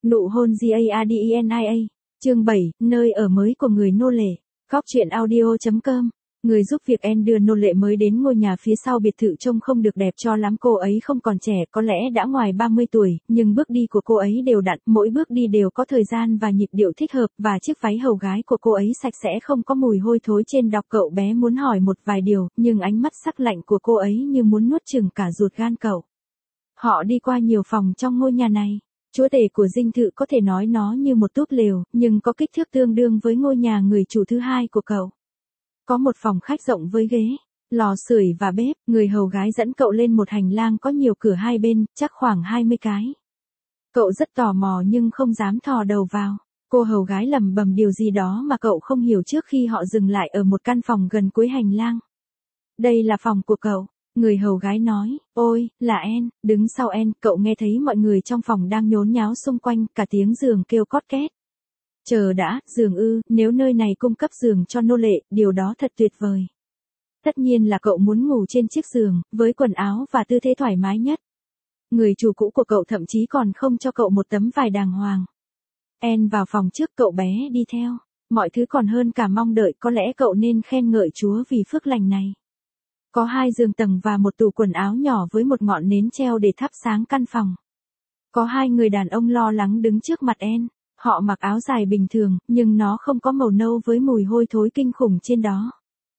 Nụ hôn GARDENIA. Chương 7, nơi ở mới của người nô lệ. Góc truyện audio.com. Người giúp việc Anne đưa nô lệ mới đến ngôi nhà phía sau biệt thự trông không được đẹp cho lắm. Cô ấy không còn trẻ, có lẽ đã ngoài 30 tuổi, nhưng bước đi của cô ấy đều đặn, mỗi bước đi đều có thời gian và nhịp điệu thích hợp, và chiếc váy hầu gái của cô ấy sạch sẽ không có mùi hôi thối trên đọc. Cậu bé muốn hỏi một vài điều, nhưng ánh mắt sắc lạnh của cô ấy như muốn nuốt chửng cả ruột gan cậu. Họ đi qua nhiều phòng trong ngôi nhà này. Chúa tể của dinh thự có thể nói nó như một túp lều, nhưng có kích thước tương đương với ngôi nhà người chủ thứ hai của cậu. Có một phòng khách rộng với ghế, lò sưởi và bếp. Người hầu gái dẫn cậu lên một hành lang có nhiều cửa hai bên, chắc khoảng 20 cái. Cậu rất tò mò nhưng không dám thò đầu vào. Cô hầu gái lẩm bẩm điều gì đó mà cậu không hiểu trước khi họ dừng lại ở một căn phòng gần cuối hành lang. Đây là phòng của cậu. Người hầu gái nói, ôi, là Anne. Đứng sau Anne, cậu nghe thấy mọi người trong phòng đang nhốn nháo xung quanh, cả tiếng giường kêu cót két. Chờ đã, giường ư, nếu nơi này cung cấp giường cho nô lệ, điều đó thật tuyệt vời. Tất nhiên là cậu muốn ngủ trên chiếc giường, với quần áo và tư thế thoải mái nhất. Người chủ cũ của cậu thậm chí còn không cho cậu một tấm vải đàng hoàng. Anne vào phòng trước, cậu bé đi theo. Mọi thứ còn hơn cả mong đợi, có lẽ cậu nên khen ngợi Chúa vì phước lành này. Có 2 giường tầng và một tủ quần áo nhỏ với một ngọn nến treo để thắp sáng căn phòng. Có 2 người đàn ông lo lắng đứng trước mặt Anne. Họ mặc áo dài bình thường, nhưng nó không có màu nâu với mùi hôi thối kinh khủng trên đó.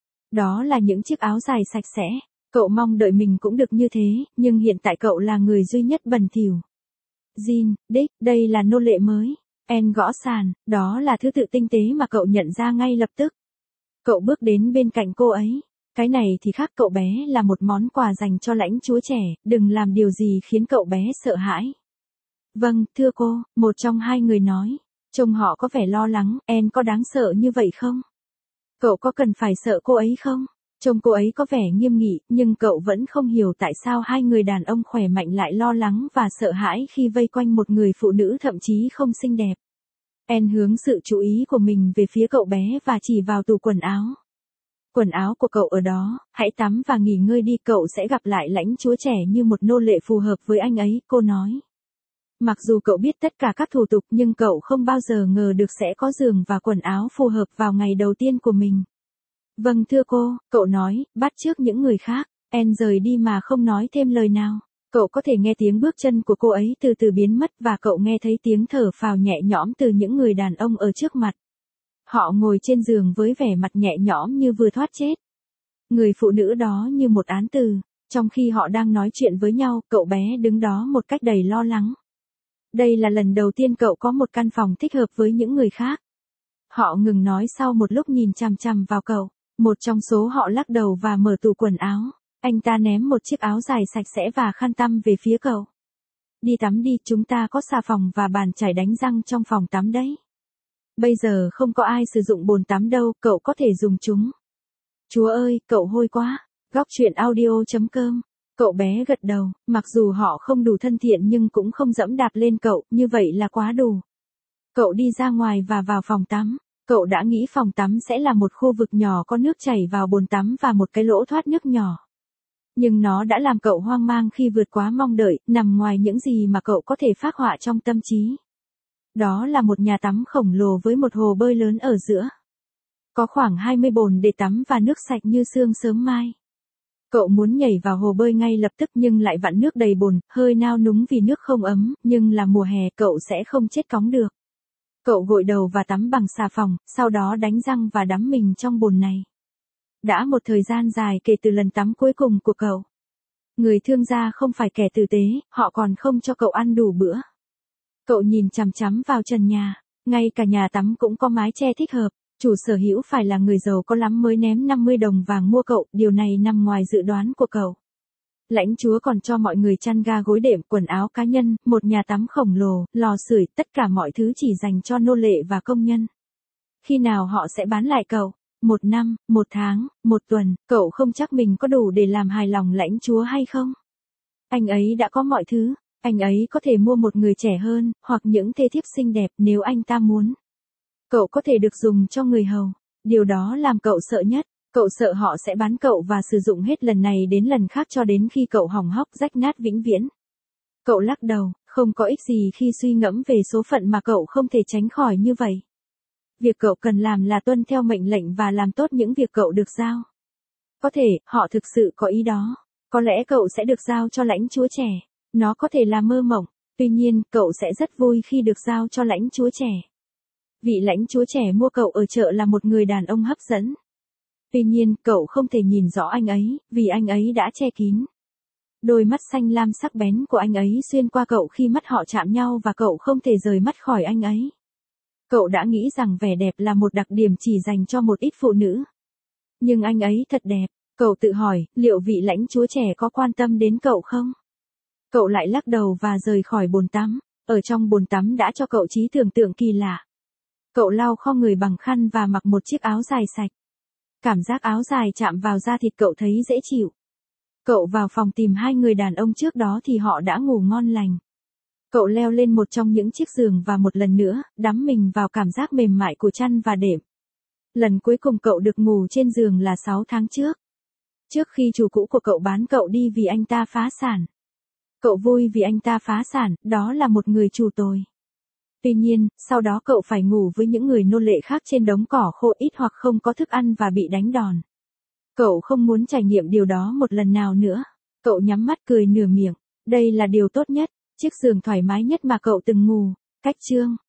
Đó là những chiếc áo dài sạch sẽ. Cậu mong đợi mình cũng được như thế, nhưng hiện tại cậu là người duy nhất bẩn thỉu. Jean, Dick, đây là nô lệ mới. Anne gõ sàn, đó là thứ tự tinh tế mà cậu nhận ra ngay lập tức. Cậu bước đến bên cạnh cô ấy. Cái này thì khác, cậu bé là một món quà dành cho lãnh chúa trẻ, đừng làm điều gì khiến cậu bé sợ hãi. Vâng, thưa cô, một trong 2 người nói. Trông họ có vẻ lo lắng. Anne có đáng sợ như vậy không? Cậu có cần phải sợ cô ấy không? Trông cô ấy có vẻ nghiêm nghị, nhưng cậu vẫn không hiểu tại sao 2 người đàn ông khỏe mạnh lại lo lắng và sợ hãi khi vây quanh một người phụ nữ thậm chí không xinh đẹp. Anne hướng sự chú ý của mình về phía cậu bé và chỉ vào tủ quần áo. Quần áo của cậu ở đó, hãy tắm và nghỉ ngơi đi, cậu sẽ gặp lại lãnh chúa trẻ như một nô lệ phù hợp với anh ấy, cô nói. Mặc dù cậu biết tất cả các thủ tục nhưng cậu không bao giờ ngờ được sẽ có giường và quần áo phù hợp vào ngày đầu tiên của mình. Vâng thưa cô, cậu nói, bắt chước những người khác. Anne rời đi mà không nói thêm lời nào. Cậu có thể nghe tiếng bước chân của cô ấy từ từ biến mất và cậu nghe thấy tiếng thở phào nhẹ nhõm từ những người đàn ông ở trước mặt. Họ ngồi trên giường với vẻ mặt nhẹ nhõm như vừa thoát chết. Người phụ nữ đó như một án từ. Trong khi họ đang nói chuyện với nhau, cậu bé đứng đó một cách đầy lo lắng. Đây là lần đầu tiên cậu có một căn phòng thích hợp với những người khác. Họ ngừng nói sau một lúc nhìn chằm chằm vào cậu. Một trong số họ lắc đầu và mở tủ quần áo. Anh ta ném một chiếc áo dài sạch sẽ và khăn tăm về phía cậu. Đi tắm đi, chúng ta có xà phòng và bàn chải đánh răng trong phòng tắm đấy. Bây giờ không có ai sử dụng bồn tắm đâu, cậu có thể dùng chúng. Chúa ơi, cậu hôi quá. Góc truyện audio.com. Cậu bé gật đầu, mặc dù họ không đủ thân thiện nhưng cũng không dẫm đạp lên cậu, như vậy là quá đủ. Cậu đi ra ngoài và vào phòng tắm. Cậu đã nghĩ phòng tắm sẽ là một khu vực nhỏ có nước chảy vào bồn tắm và một cái lỗ thoát nước nhỏ. Nhưng nó đã làm cậu hoang mang khi vượt quá mong đợi, nằm ngoài những gì mà cậu có thể phác họa trong tâm trí. Đó là một nhà tắm khổng lồ với một hồ bơi lớn ở giữa. Có khoảng 20 bồn để tắm và nước sạch như sương sớm mai. Cậu muốn nhảy vào hồ bơi ngay lập tức nhưng lại vặn nước đầy bồn, hơi nao núng vì nước không ấm, nhưng là mùa hè cậu sẽ không chết cóng được. Cậu gội đầu và tắm bằng xà phòng, sau đó đánh răng và đắm mình trong bồn này. Đã một thời gian dài kể từ lần tắm cuối cùng của cậu. Người thương gia không phải kẻ tử tế, họ còn không cho cậu ăn đủ bữa. Cậu nhìn chằm chằm vào trần nhà, ngay cả nhà tắm cũng có mái che thích hợp. Chủ sở hữu phải là người giàu có lắm mới ném 50 đồng vàng mua cậu, điều này nằm ngoài dự đoán của cậu. Lãnh chúa còn cho mọi người chăn ga gối đệm, quần áo cá nhân, một nhà tắm khổng lồ, lò sưởi, tất cả mọi thứ chỉ dành cho nô lệ và công nhân. Khi nào họ sẽ bán lại cậu? 1 năm, 1 tháng, 1 tuần, cậu không chắc mình có đủ để làm hài lòng lãnh chúa hay không? Anh ấy đã có mọi thứ, anh ấy có thể mua một người trẻ hơn, hoặc những thê thiếp xinh đẹp nếu anh ta muốn. Cậu có thể được dùng cho người hầu. Điều đó làm cậu sợ nhất. Cậu sợ họ sẽ bán cậu và sử dụng hết lần này đến lần khác cho đến khi cậu hỏng hóc rách nát vĩnh viễn. Cậu lắc đầu, Không có ích gì khi suy ngẫm về số phận mà cậu không thể tránh khỏi như vậy. Việc cậu cần làm là tuân theo mệnh lệnh và làm tốt những việc cậu được giao. Có thể, họ thực sự có ý đó. Có lẽ cậu sẽ được giao cho lãnh chúa trẻ. Nó có thể là mơ mộng. Tuy nhiên, cậu sẽ rất vui khi được giao cho lãnh chúa trẻ. Vị lãnh chúa trẻ mua cậu ở chợ là một người đàn ông hấp dẫn. Tuy nhiên, cậu không thể nhìn rõ anh ấy, vì anh ấy đã che kín. Đôi mắt xanh lam sắc bén của anh ấy xuyên qua cậu khi mắt họ chạm nhau và cậu không thể rời mắt khỏi anh ấy. Cậu đã nghĩ rằng vẻ đẹp là một đặc điểm chỉ dành cho một ít phụ nữ. Nhưng anh ấy thật đẹp. Cậu tự hỏi, liệu vị lãnh chúa trẻ có quan tâm đến cậu không? Cậu lại lắc đầu và rời khỏi bồn tắm. Ở trong bồn tắm đã cho cậu trí tưởng tượng kỳ lạ. Cậu lau kho người bằng khăn và mặc một chiếc áo dài sạch. Cảm giác áo dài chạm vào da thịt cậu thấy dễ chịu. Cậu vào phòng tìm hai người đàn ông trước đó thì họ đã ngủ ngon lành. Cậu leo lên một trong những chiếc giường và một lần nữa, đắm mình vào cảm giác mềm mại của chăn và đệm. Lần cuối cùng cậu được ngủ trên giường là 6 tháng trước. Trước khi chủ cũ của cậu bán cậu đi vì anh ta phá sản. Cậu vui vì anh ta phá sản, đó là một người chủ tồi. Tuy nhiên, sau đó cậu phải ngủ với những người nô lệ khác trên đống cỏ khô ít hoặc không có thức ăn và bị đánh đòn. Cậu không muốn trải nghiệm điều đó một lần nào nữa. Cậu nhắm mắt cười nửa miệng. Đây là điều tốt nhất, chiếc giường thoải mái nhất mà cậu từng ngủ. Cách chương